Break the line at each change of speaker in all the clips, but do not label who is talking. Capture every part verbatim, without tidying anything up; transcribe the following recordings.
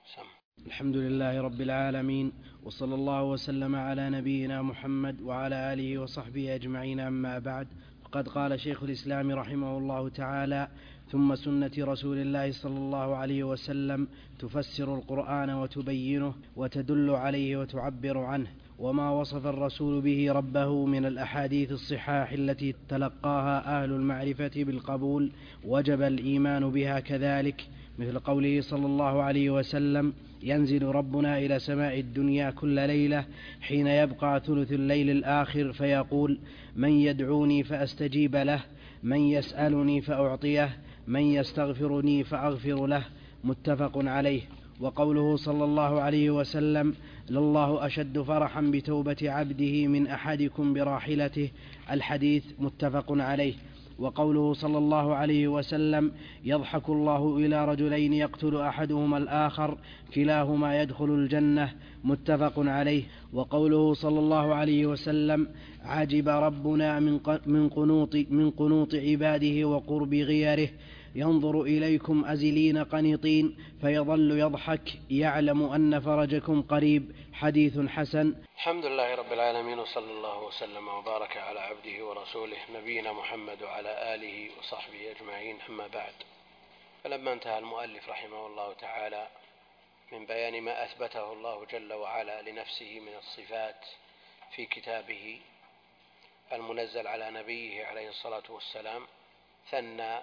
سم.
الحمد لله رب العالمين، وصلى الله وسلم على نبينا محمد وعلى آله وصحبه أجمعين، أما بعد. فقد قال شيخ الإسلام رحمه الله تعالى: ثم سنة رسول الله صلى الله عليه وسلم تفسر القرآن وتبينه وتدل عليه وتعبر عنه، وما وصف الرسول به ربه من الأحاديث الصحاح التي تلقاها أهل المعرفة بالقبول وجب الإيمان بها كذلك، مثل قوله صلى الله عليه وسلم: ينزل ربنا إلى سماء الدنيا كل ليلة حين يبقى ثلث الليل الآخر فيقول: من يدعوني فأستجيب له، من يسألني فأعطيه، من يستغفرني فأغفر له، متفق عليه. وقوله صلى الله عليه وسلم: لله أشد فرحا بتوبة عبده من أحدكم براحلته، الحديث متفق عليه. وقوله صلى الله عليه وسلم: يضحك الله إلى رجلين يقتل أحدهما الآخر كلاهما يدخل الجنة، متفق عليه. وقوله صلى الله عليه وسلم: عجب ربنا من قنوط, من قنوط عباده وقرب غيره، ينظر إليكم أزلين قنطين فيظل يضحك يعلم أن فرجكم قريب، حديث حسن.
الحمد لله رب العالمين، وصلى الله وسلم وبارك على عبده ورسوله نبينا محمد وعلى آله وصحبه أجمعين، أما بعد. فلما انتهى المؤلف رحمه الله تعالى من بيان ما أثبته الله جل وعلا لنفسه من الصفات في كتابه المنزل على نبيه عليه الصلاة والسلام، ثنى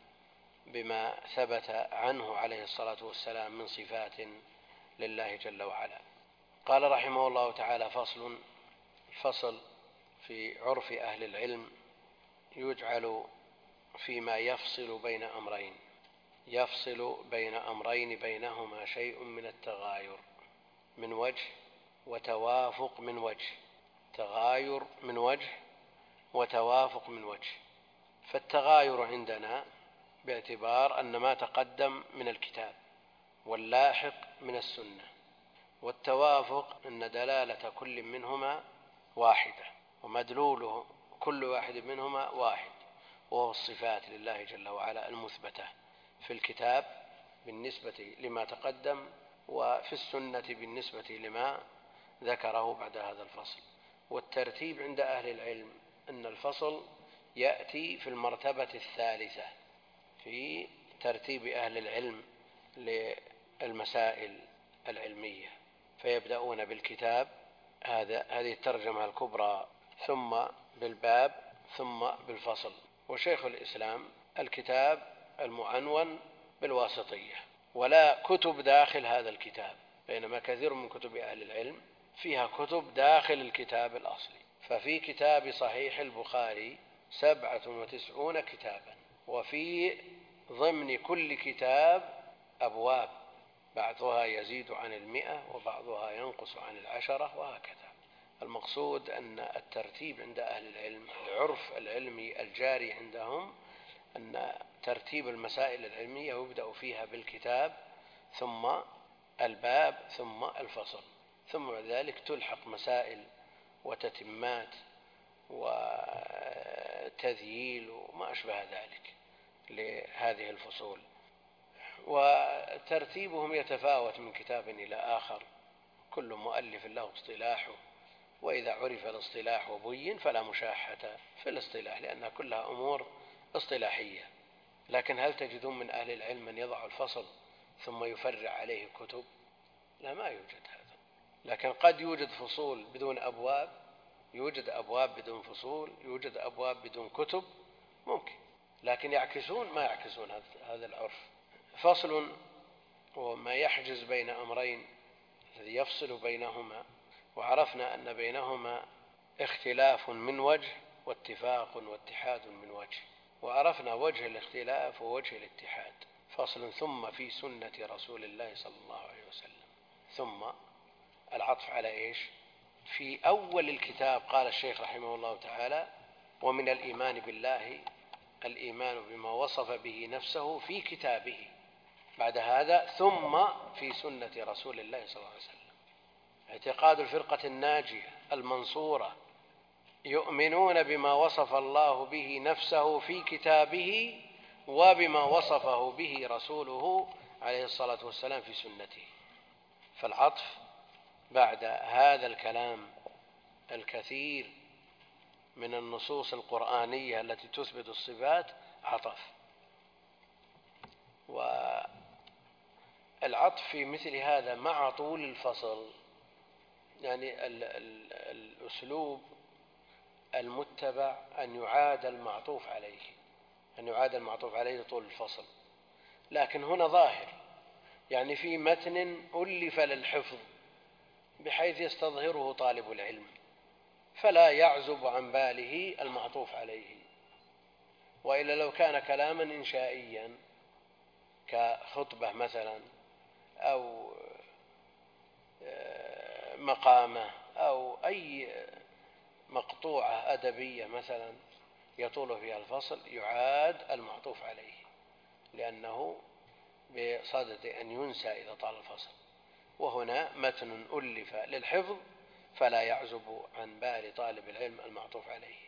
بما ثبت عنه عليه الصلاة والسلام من صفات لله جل وعلا. قال رحمه الله تعالى: فصل. الفصل في عرف أهل العلم يجعل فيما يفصل بين أمرين، يفصل بين أمرين بينهما شيء من التغاير من وجه وتوافق من وجه، تغاير من وجه وتوافق من وجه. فالتغاير عندنا باعتبار أن ما تقدم من الكتاب واللاحق من السنة، والتوافق أن دلالة كل منهما واحدة ومدلوله كل واحد منهما واحد، وهو الصفات لله جل وعلا المثبتة في الكتاب بالنسبة لما تقدم، وفي السنة بالنسبة لما ذكره بعد هذا الفصل. والترتيب عند أهل العلم أن الفصل يأتي في المرتبة الثالثة في ترتيب أهل العلم للمسائل العلمية، فيبدأون بالكتاب، هذا هذه الترجمة الكبرى، ثم بالباب، ثم بالفصل. وشيخ الإسلام الكتاب المعنون بالواسطية، ولا كتب داخل هذا الكتاب، بينما كثير من كتب أهل العلم فيها كتب داخل الكتاب الأصلي. ففي كتاب صحيح البخاري سبعة وتسعون كتابا، وفي ضمن كل كتاب أبواب، بعضها يزيد عن المئة وبعضها ينقص عن العشرة، وهكذا. المقصود أن الترتيب عند أهل العلم، العرف العلمي الجاري عندهم، أن ترتيب المسائل العلمية يبدأ فيها بالكتاب، ثم الباب، ثم الفصل، ثم بعد ذلك تلحق مسائل وتتمات وتذييل وما أشبه ذلك لهذه الفصول. وترتيبهم يتفاوت من كتاب إلى آخر، كل مؤلف له اصطلاحه، وإذا عرف الاصطلاح وبين فلا مشاحة في الاصطلاح، لأنها كلها أمور اصطلاحية. لكن هل تجدون من أهل العلم من يضع الفصل ثم يفرع عليه كتب؟ لا، ما يوجد هذا. لكن قد يوجد فصول بدون أبواب، يوجد أبواب بدون فصول، يوجد أبواب بدون كتب، ممكن، لكن يعكسون ما يعكسون هذا العرف. فصل وما يحجز بين أمرين الذي يفصل بينهما، وعرفنا أن بينهما اختلاف من وجه واتفاق واتحاد من وجه، وعرفنا وجه الاختلاف ووجه الاتحاد. فصل. ثم في سنة رسول الله صلى الله عليه وسلم. ثم العطف على إيش؟ في أول الكتاب قال الشيخ رحمه الله تعالى: ومن الإيمان بالله الإيمان بما وصف به نفسه في كتابه. بعد هذا: ثم في سنة رسول الله صلى الله عليه وسلم. اعتقاد الفرقة الناجية المنصورة، يؤمنون بما وصف الله به نفسه في كتابه وبما وصفه به رسوله عليه الصلاة والسلام في سنته. فالعطف بعد هذا الكلام الكثير من النصوص القرآنية التي تثبت الصفات عطف. والعطف في مثل هذا مع طول الفصل، يعني ال ال الأسلوب المتبع أن يعاد المعطوف عليه أن يعاد المعطوف عليه طول الفصل، لكن هنا ظاهر، يعني في متن ألف للحفظ بحيث يستظهره طالب العلم فلا يعزب عن باله المعطوف عليه. وإلا لو كان كلاما إنشائيا كخطبة مثلا أو مقامة أو أي مقطوعة أدبية مثلا يطول فيها الفصل يعاد المعطوف عليه، لأنه بصدد أن ينسى إذا طال الفصل. وهنا متن ألف للحفظ فلا يعزب عن بال طالب العلم المعطوف عليه.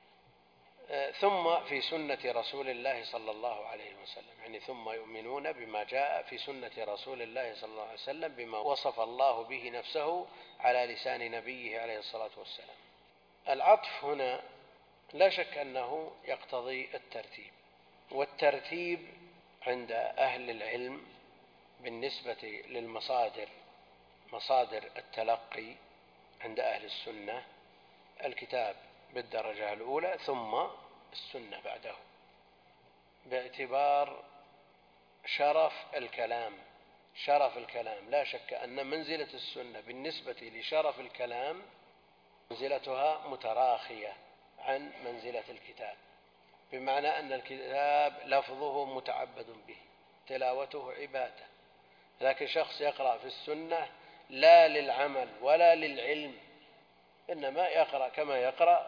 ثم في سنة رسول الله صلى الله عليه وسلم، يعني ثم يؤمنون بما جاء في سنة رسول الله صلى الله عليه وسلم بما وصف الله به نفسه على لسان نبيه عليه الصلاة والسلام. العطف هنا لا شك أنه يقتضي الترتيب، والترتيب عند أهل العلم بالنسبة للمصادر، مصادر التلقي عند أهل السنة الكتاب بالدرجة الأولى ثم السنة بعده، باعتبار شرف الكلام. شرف الكلام لا شك أن منزلة السنة بالنسبة لشرف الكلام منزلتها متراخية عن منزلة الكتاب، بمعنى أن الكتاب لفظه متعبد به، تلاوته عبادة، لكن شخص يقرأ في السنة لا للعمل ولا للعلم، إنما يقرأ كما يقرأ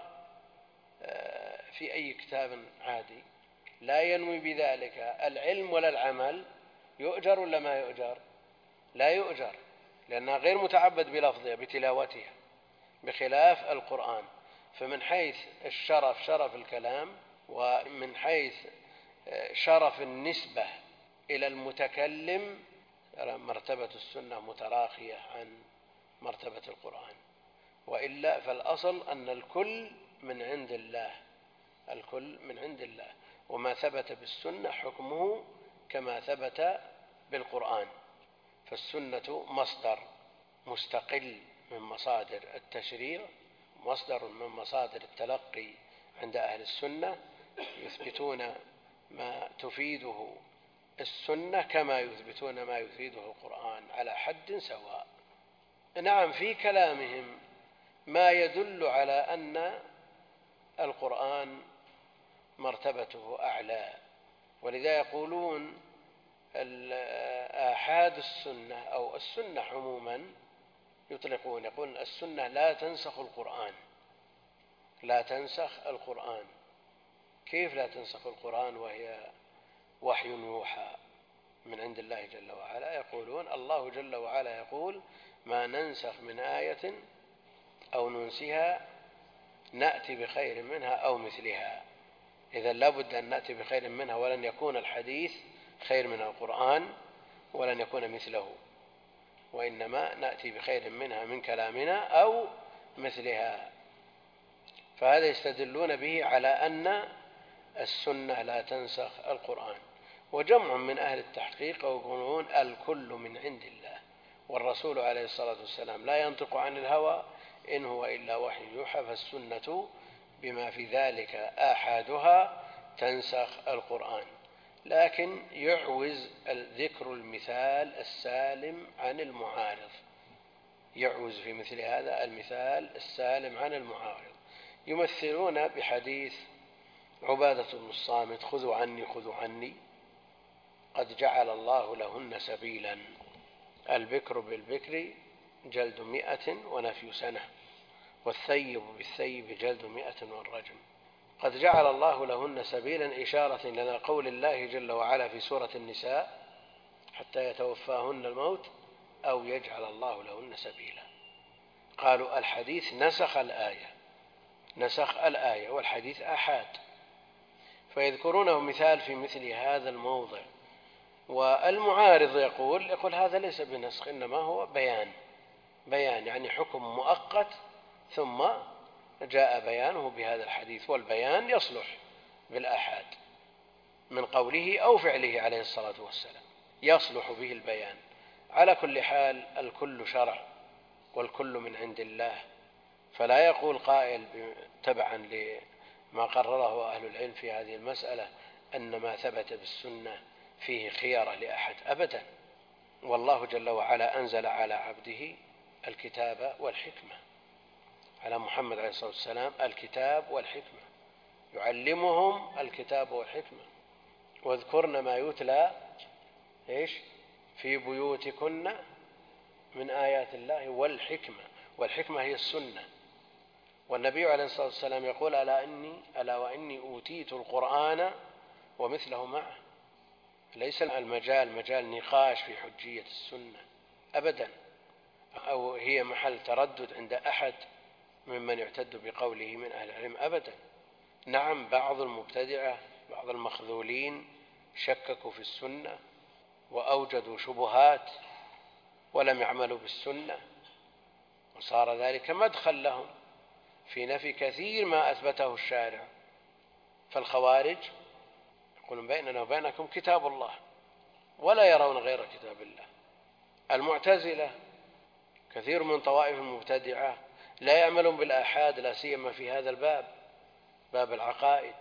في أي كتاب عادي، لا ينوي بذلك العلم ولا العمل، يؤجر ولا ما يؤجر؟ لا يؤجر، لأنها غير متعبد بلفظها بتلاوتها، بخلاف القرآن. فمن حيث الشرف شرف الكلام، ومن حيث شرف النسبة إلى المتكلم مرتبة السنة متراخية عن مرتبة القرآن. وإلا فالأصل أن الكل من عند الله، الكل من عند الله، وما ثبت بالسنة حكمه كما ثبت بالقرآن. فالسنة مصدر مستقل من مصادر التشريع، مصدر من مصادر التلقي عند أهل السنة، يثبتون ما تفيده السنة كما يثبتون ما يفيده القرآن على حد سواء. نعم، في كلامهم ما يدل على أن القرآن مرتبته أعلى، ولذا يقولون آحاد السنة أو السنة عموما يطلقون، يقول السنة لا تنسخ القرآن، لا تنسخ القرآن. كيف لا تنسخ القرآن وهي وحي يوحى من عند الله جل وعلا؟ يقولون الله جل وعلا يقول ما ننسخ من آية أو ننسها نأتي بخير منها أو مثلها. إذا لابد أن نأتي بخير منها، ولن يكون الحديث خير من القرآن ولن يكون مثله، وإنما نأتي بخير منها من كلامنا أو مثلها. فهذا يستدلون به على أن السنة لا تنسخ القرآن. وجمع من أهل التحقيق يقولون الكل من عند الله، والرسول عليه الصلاة والسلام لا ينطق عن الهوى إن هو إلا وحي يوحى، فالسنة بما في ذلك آحادها تنسخ القرآن. لكن يعوز ذكر المثال السالم عن المعارض، يعوز في مثل هذا المثال السالم عن المعارض. يمثلون بحديث عبادة بن الصامت خذوا عني خذوا عني قد جعل الله لهن سبيلا، البكر بالبكر جلد مئة ونفي سنة، والثيب بالثيب جلد مئة والرجم. قد جعل الله لهن سبيلا إشارة إلى قول الله جل وعلا في سورة النساء حتى يتوفاهن الموت أو يجعل الله لهن سبيلا. قالوا الحديث نسخ الآية، نسخ الآية والحديث آحاد، فيذكرونه مثال في مثل هذا الموضع والمعارض يقول يقول هذا ليس بنسخ، إنما هو بيان، بيان يعني حكم مؤقت ثم جاء بيانه بهذا الحديث، والبيان يصلح بالآحاد من قوله أو فعله عليه الصلاة والسلام، يصلح به البيان. على كل حال الكل شرع والكل من عند الله، فلا يقول قائل تبعا لما قرره أهل العلم في هذه المسألة أن ما ثبت بالسنة فيه خيار لأحد أبدا. والله جل وعلا أنزل على عبده الكتاب والحكمة، على محمد عليه الصلاة والسلام الكتاب والحكمة، يعلمهم الكتاب والحكمة، واذكرن ما يتلى إيش في بيوتكن من آيات الله والحكمة، والحكمة هي السنة. والنبي عليه الصلاة والسلام يقول ألا إني ألا وإني أوتيت القرآن ومثله معه. ليس المجال مجال نقاش في حجية السنة أبدا، أو هي محل تردد عند أحد ممن يعتد بقوله من أهل العلم أبدا. نعم، بعض المبتدعة بعض المخذولين شككوا في السنة وأوجدوا شبهات ولم يعملوا بالسنة، وصار ذلك مدخل لهم في نفي كثير ما أثبته الشارع. فالخوارج يقولون بيننا وبينكم كتاب الله ولا يرون غير كتاب الله. المعتزلة كثير من طوائف المبتدعة لا يعملون بالآحاد، لا سيما في هذا الباب، باب العقائد،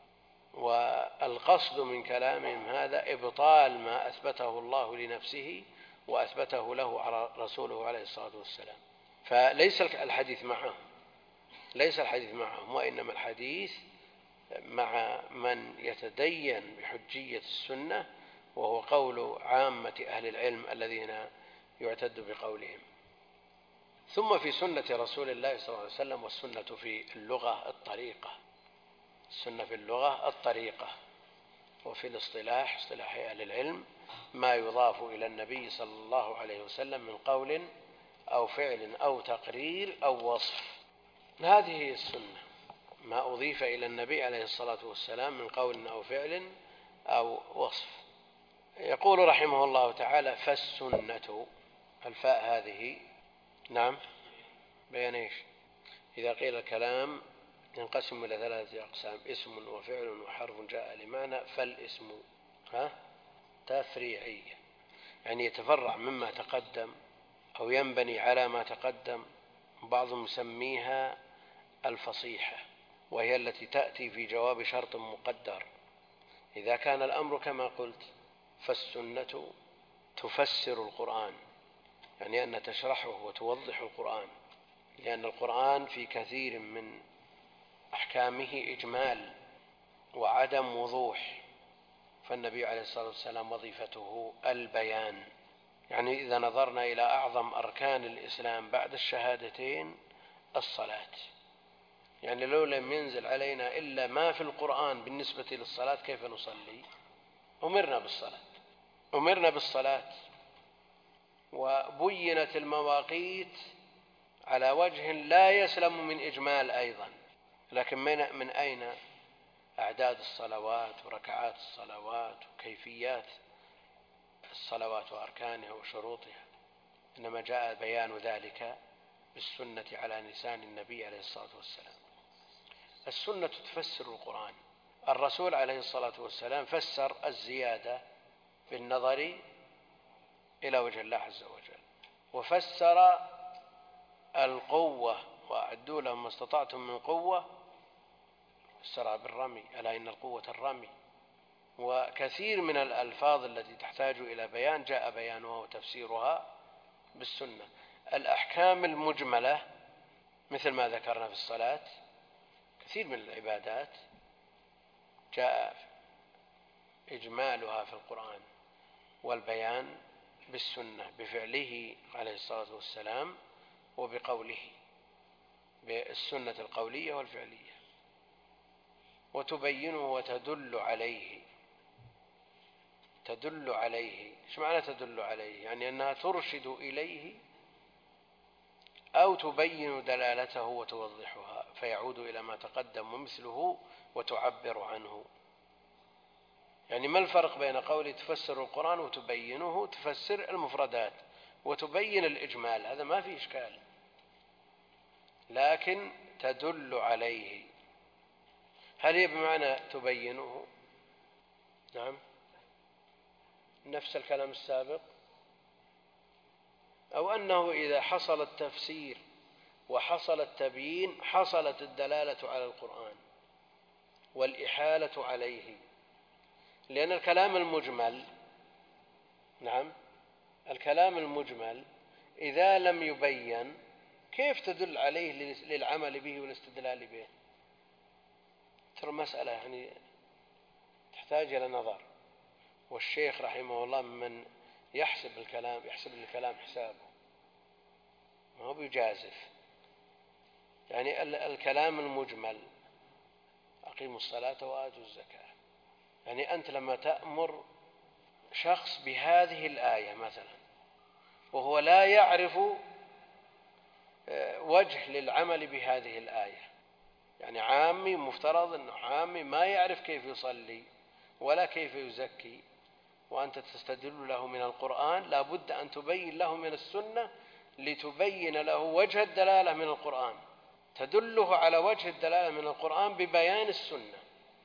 والقصد من كلامهم هذا إبطال ما أثبته الله لنفسه وأثبته له على رسوله عليه الصلاة والسلام. فليس الحديث معهم ليس الحديث معهم وإنما الحديث مع من يتدين بحجية السنة، وهو قول عامة أهل العلم الذين يعتد بقولهم. ثم في سنة رسول الله صلى الله عليه وسلم، والسنة في اللغة الطريقة، السنة في اللغة الطريقة، وفي الاصطلاح اصطلاح أهل العلم ما يضاف إلى النبي صلى الله عليه وسلم من قول أو فعل أو تقرير أو وصف. هذه هي السنة، ما أضيف إلى النبي عليه الصلاة والسلام من قول أو فعل أو وصف. يقول رحمه الله تعالى فالسنة، الفاء هذه نعم بيان إيش؟ إذا قيل الكلام ينقسم إلى ثلاثة أقسام: اسم وفعل وحرف جاء لمعنى. فالاسم ها تفريعية، يعني يتفرع مما تقدم أو ينبني على ما تقدم. بعضهم يسميها الفصيحة، وهي التي تأتي في جواب شرط مقدر. إذا كان الأمر كما قلت فالسنة تفسر القرآن، يعني أن تشرحه وتوضح القرآن، لأن القرآن في كثير من أحكامه إجمال وعدم وضوح، فالنبي عليه الصلاة والسلام وظيفته البيان. يعني إذا نظرنا إلى أعظم أركان الإسلام بعد الشهادتين الصلاة، يعني لو لم ينزل علينا إلا ما في القرآن بالنسبة للصلاة كيف نصلي؟ أمرنا بالصلاة أمرنا بالصلاة وبينت المواقيت على وجه لا يسلم من إجمال أيضا. لكن من, من أين أعداد الصلوات وركعات الصلوات وكيفيات الصلوات وأركانها وشروطها؟ إنما جاء بيان ذلك بالسنة على لسان النبي عليه الصلاة والسلام. السنة تفسر القرآن. الرسول عليه الصلاة والسلام فسر الزيادة بالنظر إلى وجه الله عز وجل، وفسر القوة وأعدوا لهم ما استطعتم من قوة، فسرها بالرمي، ألا إن القوة الرمي. وكثير من الألفاظ التي تحتاج إلى بيان جاء بيانها وتفسيرها بالسنة. الأحكام المجملة مثل ما ذكرنا في الصلاة، كثير من العبادات جاء إجمالها في القرآن والبيان بالسنة بفعله عليه الصلاة والسلام وبقوله، بالسنة القولية والفعلية، وتبينه وتدل عليه. تدل عليه، إيش معنى تدل عليه؟ يعني أنها ترشد إليه أو تبين دلالته وتوضحها، فيعود إلى ما تقدم ومثله وتعبر عنه. يعني ما الفرق بين قولي تفسر القرآن وتبينه؟ تفسر المفردات وتبين الإجمال، هذا ما في إشكال، لكن تدل عليه. هل هي بمعنى تبينه؟ نعم، نفس الكلام السابق، أو أنه إذا حصل التفسير وحصل التبيين حصلت الدلالة على القرآن والإحالة عليه، لأن الكلام المجمل، نعم، الكلام المجمل إذا لم يبين كيف تدل عليه للعمل به والاستدلال به؟ ترى مسألة يعني تحتاج إلى نظر، والشيخ رحمه الله من يحسب الكلام يحسب الكلام حسابه، ما هو بيجازف. يعني الكلام المجمل أقيموا الصلاة وآتوا الزكاة، يعني أنت لما تأمر شخص بهذه الآية مثلا وهو لا يعرف وجه للعمل بهذه الآية، يعني عامي، مفترض أنه عامي ما يعرف كيف يصلي ولا كيف يزكي، وأنت تستدل له من القرآن، لا بد أن تبين له من السنة لتبين له وجه الدلالة من القرآن، تدله على وجه الدلالة من القرآن ببيان السنة.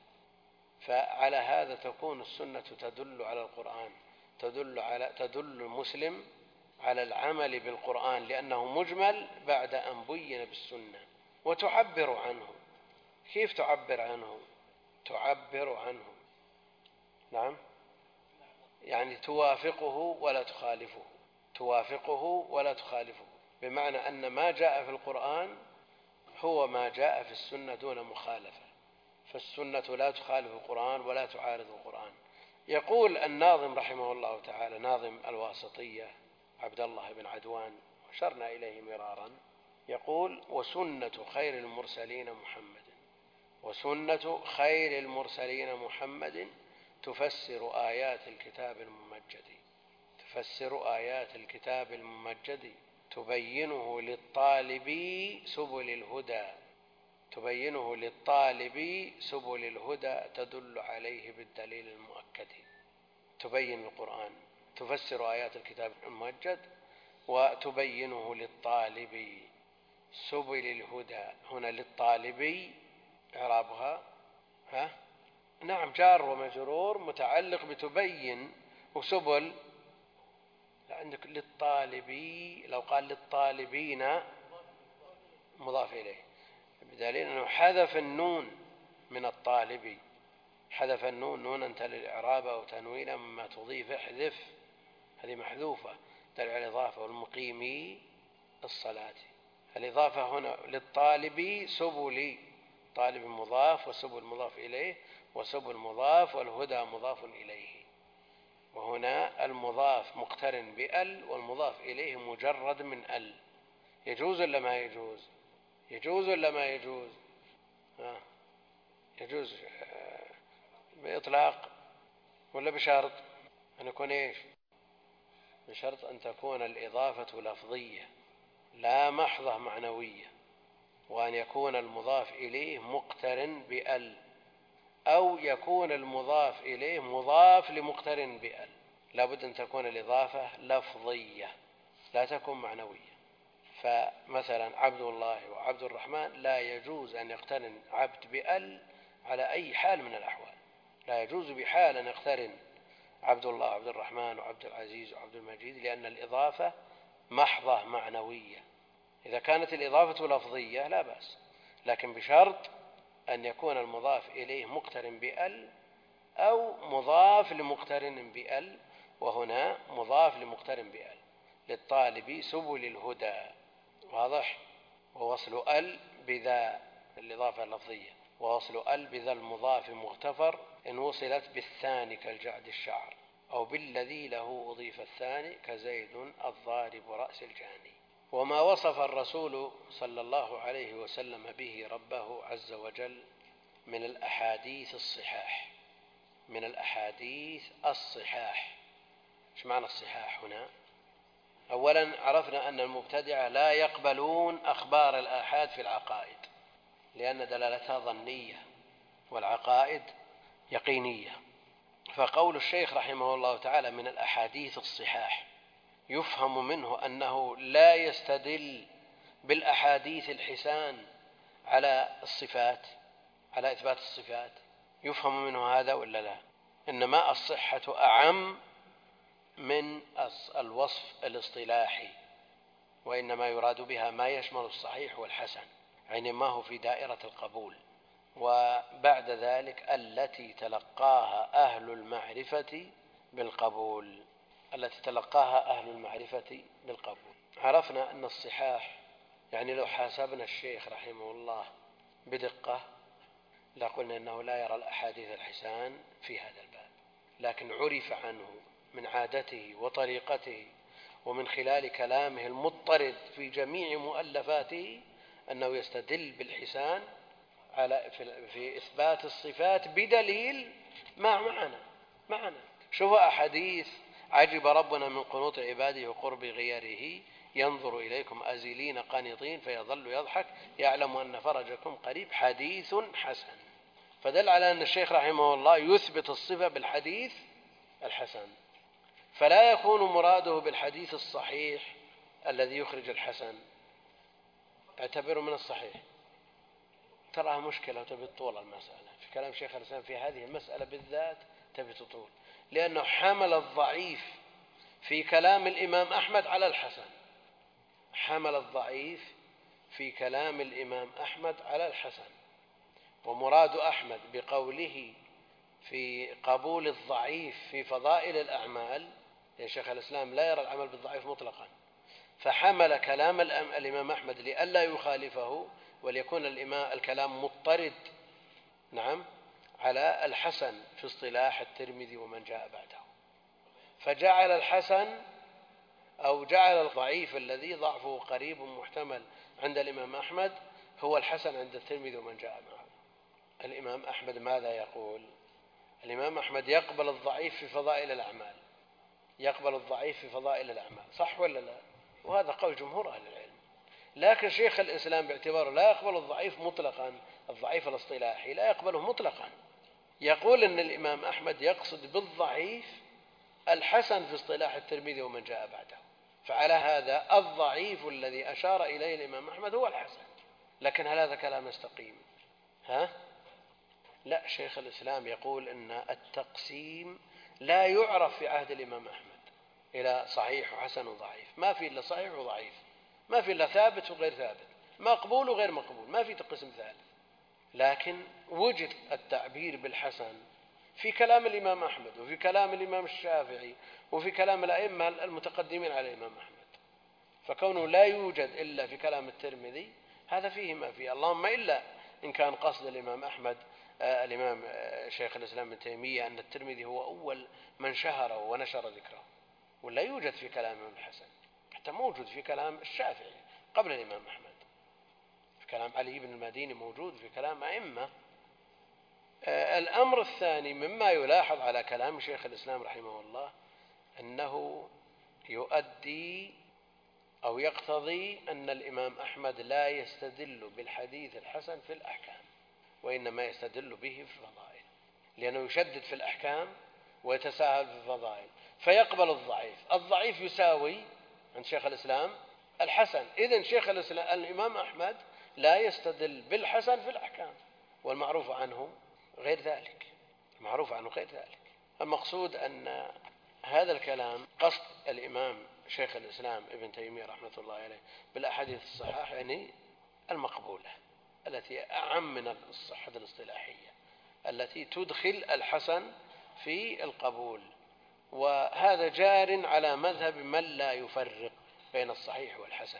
فعلى هذا تكون السنة تدل على القرآن، تدل على تدل المسلم على العمل بالقرآن لأنه مجمل بعد أن بين بالسنة، وتعبر عنه. كيف تعبر عنه؟ تعبر عنه، نعم، يعني توافقه ولا تخالفه، توافقه ولا تخالفه، بمعنى أن ما جاء في القرآن هو ما جاء في السنة دون مخالفة، فالسنة لا تخالف القرآن ولا تعارض القرآن. يقول الناظم رحمه الله تعالى، ناظم الواسطية عبد الله بن عدوان، أشرنا إليه مرارا، يقول: وسنة خير المرسلين محمد، وسنة خير المرسلين محمد تفسر آيات الكتاب الممجد، تفسر آيات الكتاب الممجد، تبينه للطالب سبل الهدى، تبينه للطالب سبل الهدى، تدل عليه بالدليل المؤكد. تبين القرآن، تفسر آيات الكتاب الممجد، وتبينه للطالب سبل الهدى. هنا للطالب إعرابها ها؟ نعم، جار ومجرور متعلق بتبين، وسبل عندك للطالبي، لو قال للطالبين مضاف إليه، بدليل أنه حذف النون من الطالبي، حذف النون، نون أنت للإعراب أو تنوينا مما تضيف احذف، هذه محذوفة دل على الإضافة. والمقيمي الصلاة، الإضافة هنا للطالب سبل، طالب مضاف وسبل مضاف إليه، وسبل مضاف والهدى مضاف إليه، وهنا المضاف مقترن بأل والمضاف إليه مجرد من أل. يجوز ولا ما يجوز؟ يجوز ولا ما يجوز؟ آه. يجوز بإطلاق ولا بشرط أن يكون إيش؟ بشرط أن تكون الإضافة لفظية لا محضة معنوية، وأن يكون المضاف إليه مقترن بأل، أو يكون المضاف إليه مضاف لمقترن بأل. لا بد أن تكون الإضافة لفظية لا تكون معنوية. فمثلا عبد الله وعبد الرحمن لا يجوز أن يقترن عبد بأل على أي حال من الأحوال، لا يجوز بحال أن يقترن عبد الله وعبد الرحمن وعبد العزيز وعبد المجيد، لأن الإضافة محضة معنوية. إذا كانت الإضافة لفظية لا بأس، لكن بشرط أن يكون المضاف إليه مقترن بأل أو مضاف لمقترن بأل، وهنا مضاف لمقترن بأل. للطالب سبل الهدى، واضح؟ ووصل أل بذا الإضافة اللفظية، ووصل أل بذا المضاف مغتفر إن وصلت بالثاني كالجعد الشعر، أو بالذي له أضيف الثاني كزيد الضارب رأس الجاني. وما وصف الرسول صلى الله عليه وسلم به ربه عز وجل من الأحاديث الصحاح، من الأحاديث الصحاح. إيش معنى الصحاح هنا؟ أولا عرفنا أن المبتدعة لا يقبلون أخبار الآحاد في العقائد، لأن دلالتها ظنية والعقائد يقينية. فقول الشيخ رحمه الله تعالى من الأحاديث الصحاح يفهم منه أنه لا يستدل بالأحاديث الحسان على الصفات، على إثبات الصفات، يفهم منه هذا ولا لا؟ إنما الصحة أعم من الوصف الاصطلاحي، وإنما يراد بها ما يشمل الصحيح والحسن، يعني ما هو في دائرة القبول. وبعد ذلك التي تلقاها أهل المعرفة بالقبول، التي تلقاها أهل المعرفة بالقبول. عرفنا أن الصحاح، يعني لو حاسبنا الشيخ رحمه الله بدقة لقلنا أنه لا يرى الأحاديث الحسان في هذا الباب، لكن عرف عنه من عادته وطريقته ومن خلال كلامه المضطرد في جميع مؤلفاته أنه يستدل بالحسان على في إثبات الصفات بدليل ما معنا معنا شوف أحاديث: عجب ربنا من قنوط عباده وقرب غيره، ينظر إليكم أزلين قانطين فيظل يضحك، يعلم أن فرجكم قريب. حديث حسن، فدل على أن الشيخ رحمه الله يثبت الصفة بالحديث الحسن، فلا يكون مراده بالحديث الصحيح الذي يخرج الحسن. اعتبروا من الصحيح، تراها مشكلة وتبي تطول المسألة في كلام شيخ الإسلام في هذه المسألة بالذات، تبي تطول، لأنه حمل الضعيف في كلام الإمام أحمد على الحسن، حمل الضعيف في كلام الإمام أحمد على الحسن. ومراد أحمد بقوله في قبول الضعيف في فضائل الأعمال، يا شيخ الإسلام لا يرى العمل بالضعيف مطلقا، فحمل كلام الإمام أحمد لئلا يخالفه وليكون الكلام مضطرد، نعم، على الحسن في اصطلاح الترمذي ومن جاء بعده، فجعل الحسن أو جعل الضعيف الذي ضعفه قريب محتمل عند الإمام أحمد هو الحسن عند الترمذي ومن جاء معه. الإمام أحمد ماذا يقول؟ الإمام أحمد يقبل الضعيف في فضائل الأعمال، يقبل الضعيف في فضائل الأعمال، صح ولا لا؟ وهذا قول جمهور أهل العلم. لكن شيخ الإسلام باعتباره لا يقبل الضعيف مطلقا، الضعيف الاصطلاحي لا يقبله مطلقا، يقول أن الإمام أحمد يقصد بالضعيف الحسن في اصطلاح الترمذي ومن جاء بعده، فعلى هذا الضعيف الذي أشار إليه الإمام أحمد هو الحسن. لكن هل هذا كلام مستقيم؟ ها؟ لا، شيخ الإسلام يقول أن التقسيم لا يعرف في عهد الإمام أحمد إلى صحيح وحسن وضعيف، ما في إلا صحيح وضعيف، ما في إلا ثابت وغير ثابت، مقبول وغير مقبول، ما في قسم ثالث. لكن وجد التعبير بالحسن في كلام الإمام أحمد وفي كلام الإمام الشافعي وفي كلام الأئمة المتقدمين على الإمام أحمد، فكونه لا يوجد إلا في كلام الترمذي هذا فيه ما فيه، اللهم إلا إن كان قصد الإمام أحمد آه الإمام آه شيخ الإسلام ابن تيمية أن الترمذي هو أول من شهره ونشر ذكره، ولا يوجد في كلام الإمام الحسن، حتى موجود في كلام الشافعي قبل الإمام أحمد، في كلام علي بن المديني موجود، في كلام أئمة. آه الأمر الثاني مما يلاحظ على كلام شيخ الإسلام رحمه الله أنه يؤدي أو يقتضي أن الإمام أحمد لا يستدل بالحديث الحسن في الأحكام، وإنما يستدل به في الفضائل، لأنه يشدد في الأحكام ويتساهل في الفضائل، فيقبل الضعيف. الضعيف يساوي عند شيخ الإسلام الحسن، إذن شيخ الإسلام الإمام أحمد لا يستدل بالحسن في الأحكام، والمعروف عنه غير ذلك، المعروف عنه غير ذلك. المقصود أن هذا الكلام قصد الإمام شيخ الإسلام ابن تيمية رحمة الله عليه بالأحاديث الصحاح يعني المقبولة التي أعم من الصحة الاصطلاحية التي تدخل الحسن في القبول، وهذا جار على مذهب من لا يفرق بين الصحيح والحسن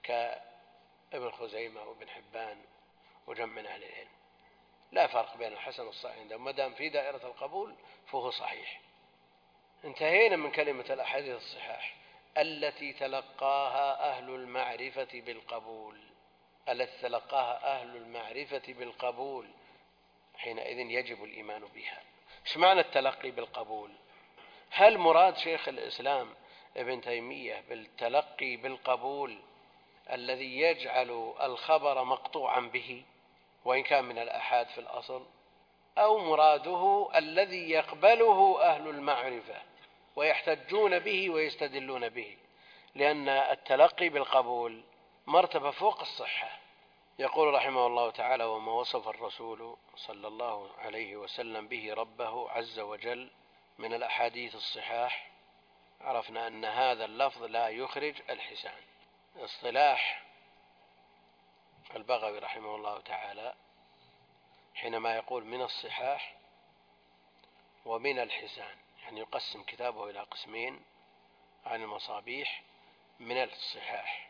كابن خزيمة وابن حبان وجمع من أهل العلم، لا فرق بين الحسن والصحيح عندهم، ما دام في دائرة القبول فهو صحيح. انتهينا من كلمة الأحاديث الصحاح التي تلقاها أهل المعرفة بالقبول، التي تلقاها أهل المعرفة بالقبول، حينئذ يجب الإيمان بها. ايش معنى التلقي بالقبول؟ هل مراد شيخ الإسلام ابن تيمية بالتلقي بالقبول الذي يجعل الخبر مقطوعا به وإن كان من الآحاد في الأصل، أو مراده الذي يقبله أهل المعرفة ويحتجون به ويستدلون به، لأن التلقي بالقبول مرتبة فوق الصحة. يقول رحمه الله تعالى: وما وصف الرسول صلى الله عليه وسلم به ربه عز وجل من الأحاديث الصحاح، عرفنا أن هذا اللفظ لا يخرج الحسان. اصطلاح البغوي رحمه الله تعالى حينما يقول من الصحاح ومن الحسان، يعني يقسم كتابه إلى قسمين عن المصابيح: من الصحاح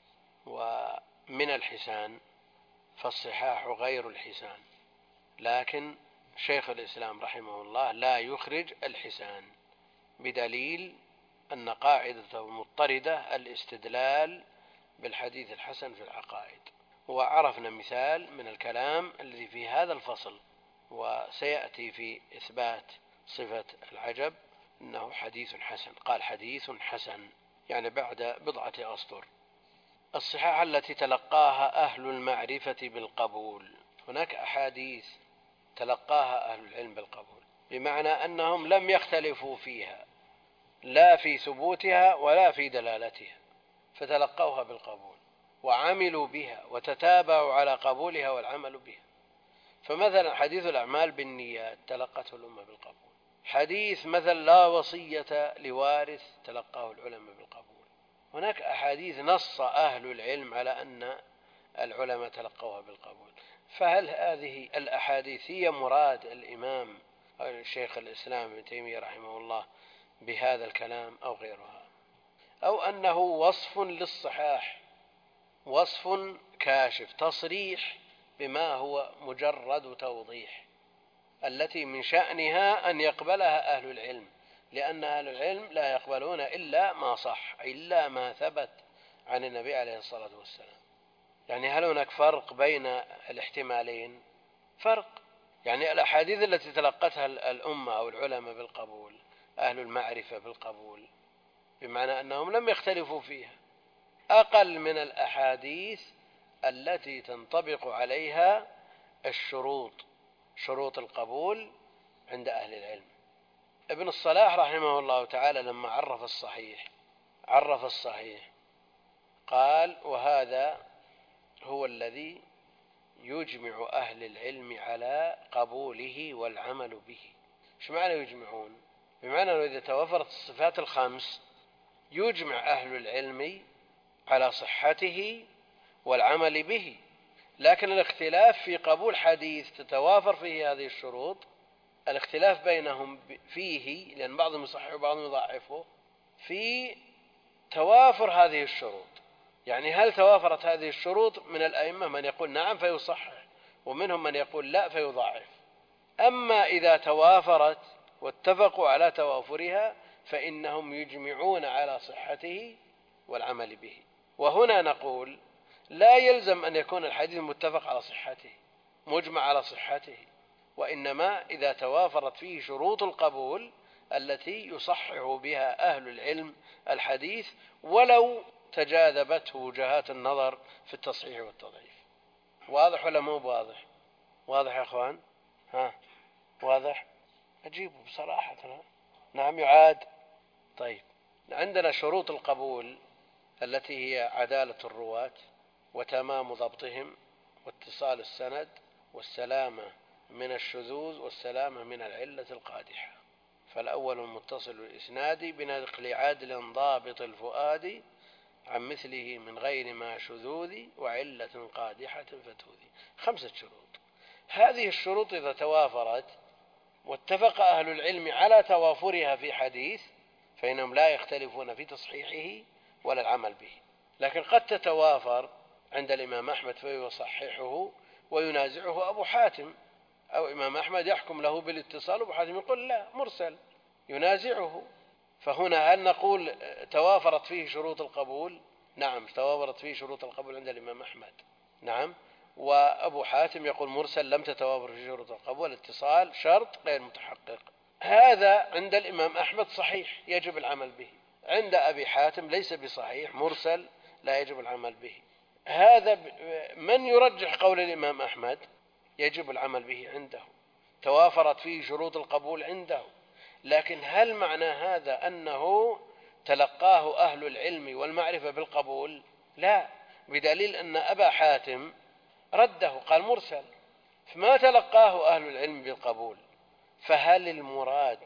ومن الحسان. فالصحاح غير الحسان، لكن شيخ الإسلام رحمه الله لا يخرج الحسان، بدليل أن قاعدة مضطردة الاستدلال بالحديث الحسن في العقائد. وعرفنا مثال من الكلام الذي في هذا الفصل، وسيأتي في إثبات صفة العجب أنه حديث حسن. قال حديث حسن يعني بعد بضعة أسطر. الصحاح التي تلقاها أهل المعرفة بالقبول، هناك أحاديث تلقاها أهل العلم بالقبول، بمعنى أنهم لم يختلفوا فيها لا في ثبوتها ولا في دلالتها، فتلقوها بالقبول وعملوا بها وتتابعوا على قبولها والعمل بها. فمثلا حديث الأعمال بالنيات تلقته الأمة بالقبول. حديث مثلا لا وصية لوارث تلقاه العلماء بالقبول. هناك أحاديث نص أهل العلم على أن العلماء تلقوها بالقبول. فهل هذه الأحاديث هي مراد الإمام شيخ الإسلام ابن تيمية رحمه الله بهذا الكلام أو غيرها، أو أنه وصف للصحاح، وصف كاشف تصريح بما هو مجرد توضيح، التي من شأنها أن يقبلها أهل العلم، لأن أهل العلم لا يقبلون إلا ما صح، إلا ما ثبت عن النبي عليه الصلاة والسلام. يعني هل هناك فرق بين الاحتمالين؟ فرق. يعني الأحاديث التي تلقتها الأمة أو العلماء بالقبول، أهل المعرفة بالقبول، بمعنى أنهم لم يختلفوا فيها، أقل من الأحاديث التي تنطبق عليها الشروط، شروط القبول عند أهل العلم. ابن الصلاح رحمه الله تعالى لما عرف الصحيح عرف الصحيح قال: وهذا هو الذي يجمع أهل العلم على قبوله والعمل به. ايش معنى يجمعون؟ بمعنى أنه إذا توفرت الصفات الخمس يجمع أهل العلم على صحته والعمل به، لكن الاختلاف في قبول حديث تتوافر فيه هذه الشروط، الاختلاف بينهم فيه، لأن بعضهم يصحح وبعضهم يضعفه، في توافر هذه الشروط. يعني هل توافرت هذه الشروط؟ من الأئمة من يقول نعم فيصحح، ومنهم من يقول لا فيضعف. أما إذا توافرت واتفقوا على توافرها فإنهم يجمعون على صحته والعمل به. وهنا نقول لا يلزم أن يكون الحديث متفق على صحته مجمع على صحته، وإنما إذا توافرت فيه شروط القبول التي يصحح بها أهل العلم الحديث ولو تجاذبته وجهات النظر في التصحيح والتضعيف. واضح ولا مو واضح؟ واضح يا أخوان؟ ها واضح؟ أجيبوا بصراحة. نعم يعاد. طيب، عندنا شروط القبول التي هي عدالة الرواة وتمام ضبطهم واتصال السند والسلامة من الشذوذ والسلامة من العلة القادحة. فالأول المتصل الإسناد بنقل عدل ضابط الفؤاد عن مثله من غير ما شذوذ وعلة قادحة فتوذي. خمسة شروط. هذه الشروط إذا توافرت واتفق أهل العلم على توافرها في حديث فإنهم لا يختلفون في تصحيحه ولا العمل به. لكن قد تتوافر عند الإمام أحمد فيصححه وينازعه أبو حاتم، أو إمام أحمد يحكم له بالاتصال وأبو حاتم يقول لا مرسل، ينازعه. فهنا هل نقول توافرت فيه شروط القبول؟ نعم توافرت فيه شروط القبول عند الإمام أحمد، نعم. وأبو حاتم يقول مرسل لم تتوافر فيه شروط القبول، الاتصال شرط غير متحقق. هذا عند الإمام أحمد صحيح يجب العمل به، عند أبي حاتم ليس بصحيح مرسل لا يجب العمل به. هذا من يرجح قول الإمام أحمد يجب العمل به عنده. توافرت فيه شروط القبول عنده. لكن هل معنى هذا أنه تلقاه أهل العلم والمعرفة بالقبول؟ لا، بدليل أن أبا حاتم رده قال مرسل، فما تلقاه أهل العلم بالقبول. فهل المراد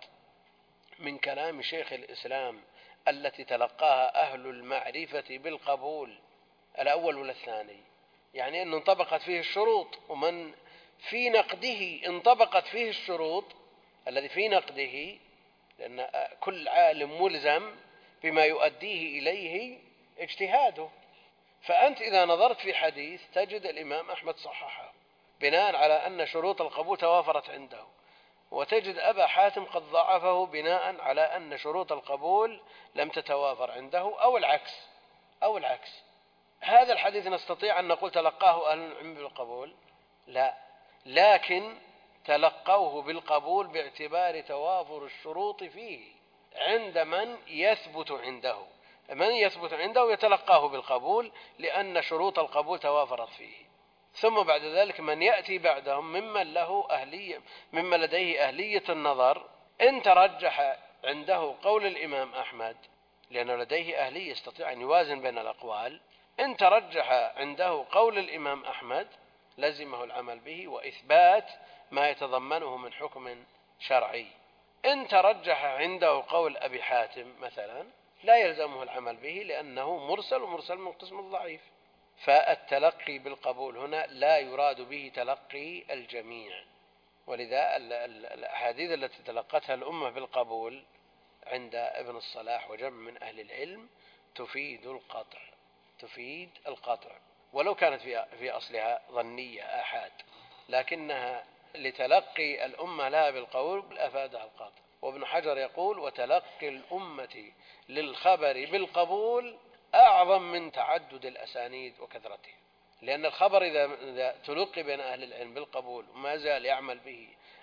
من كلام شيخ الإسلام التي تلقاها أهل المعرفة بالقبول الأول ولا الثاني؟ يعني أن انطبقت فيه الشروط، ومن في نقده انطبقت فيه الشروط الذي في نقده، لأن كل عالم ملزم بما يؤديه إليه اجتهاده. فأنت إذا نظرت في حديث تجد الإمام أحمد صححه بناء على أن شروط القبول توافرت عنده، وتجد أبا حاتم قد ضعفه بناء على أن شروط القبول لم تتوافر عنده، أو العكس أو العكس. هذا الحديث نستطيع أن نقول تلقاه أهل العلم بالقبول؟ لا، لكن تلقوه بالقبول باعتبار توافر الشروط فيه عند من يثبت عنده. من يثبت عنده يتلقاه بالقبول لأن شروط القبول توافرت فيه. ثم بعد ذلك من يأتي بعدهم ممن له أهلية، ممن لديه أهلية النظر، إن ترجح عنده قول الإمام أحمد لأنه لديه أهلية يستطيع أن يوازن بين الأقوال، إن ترجح عنده قول الإمام أحمد لزمه العمل به وإثبات ما يتضمنه من حكم شرعي. إن ترجح عنده قول أبي حاتم مثلا لا يلزمه العمل به لأنه مرسل، ومرسل من قسم الضعيف. فالتلقي بالقبول هنا لا يراد به تلقي الجميع، ولذا الأحاديث التي تلقتها الأمة بالقبول عند ابن الصلاح وجمع من أهل العلم تفيد القطع، تفيد القطع ولو كانت في أصلها ظنية آحاد، لكنها لتلقي الأمة لها بالقبول أفادها القطع. وابن حجر يقول وتلقي الأمة للخبر بالقبول أعظم من تعدد الأسانيد وكثرتها، لأن الخبر إذا تلقي بين أهل العلم بالقبول وما زال يعمل به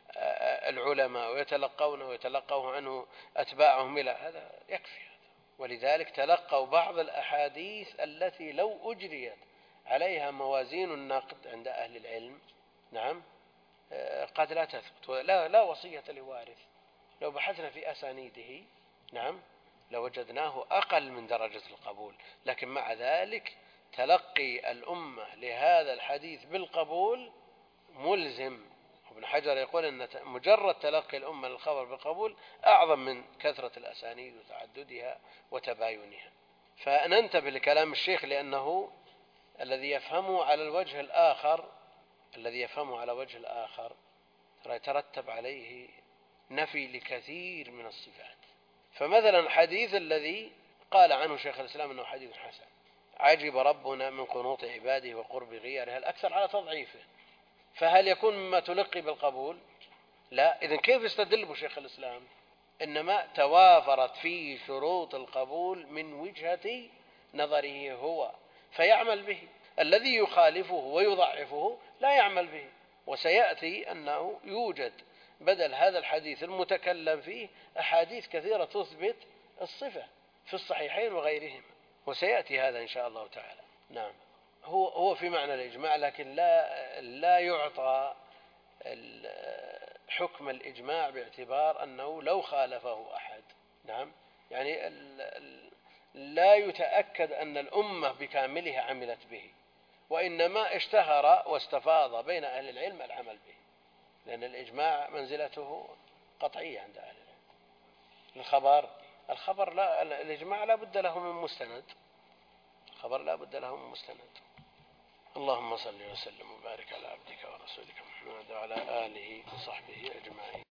العلماء ويتلقونه ويتلقوه عنه أتباعهم إلى هذا يكفي هذا. ولذلك تلقوا بعض الأحاديث التي لو أجريت عليها موازين النقد عند أهل العلم نعم قد لا تثبت، لا, لا وصية لوارث. لو بحثنا في أسانيده نعم لوجدناه أقل من درجة القبول، لكن مع ذلك تلقي الأمة لهذا الحديث بالقبول ملزم. ابن حجر يقول أن مجرد تلقي الأمة للخبر بالقبول أعظم من كثرة الأسانيد وتعددها وتباينها. فننتبه لكلام الشيخ لأنه الذي يفهمه على الوجه الآخر الذي يفهمه على وجه الآخر يترتب عليه نفي لكثير من الصفات. فمثلا الحديث الذي قال عنه شيخ الإسلام أنه حديث حسن، عجب ربنا من قنوط عباده وقرب غيره، الأكثر على تضعيفه، فهل يكون مما تلقي بالقبول؟ لا. إذن كيف يستدل به شيخ الإسلام؟ إنما توافرت فيه شروط القبول من وجهة نظره هو فيعمل به، الذي يخالفه ويضعفه لا يعمل به. وسيأتي أنه يوجد بدل هذا الحديث المتكلم فيه أحاديث كثيرة تثبت الصفة في الصحيحين وغيرهم، وسيأتي هذا إن شاء الله تعالى. نعم هو هو في معنى الإجماع، لكن لا لا يعطى حكم الإجماع باعتبار أنه لو خالفه أحد نعم يعني لا يتأكد أن الأمة بكاملها عملت به، وإنما اشتهر واستفاض بين أهل العلم العمل به، لأن الإجماع منزلته قطعية عند أهل العلم. الخبر الخبر لا الإجماع لا بد له من مستند، الخبر لا بد له من مستند. اللهم صل وسلم وبارك على عبدك ورسولك محمد وعلى آله وصحبه أجمعين.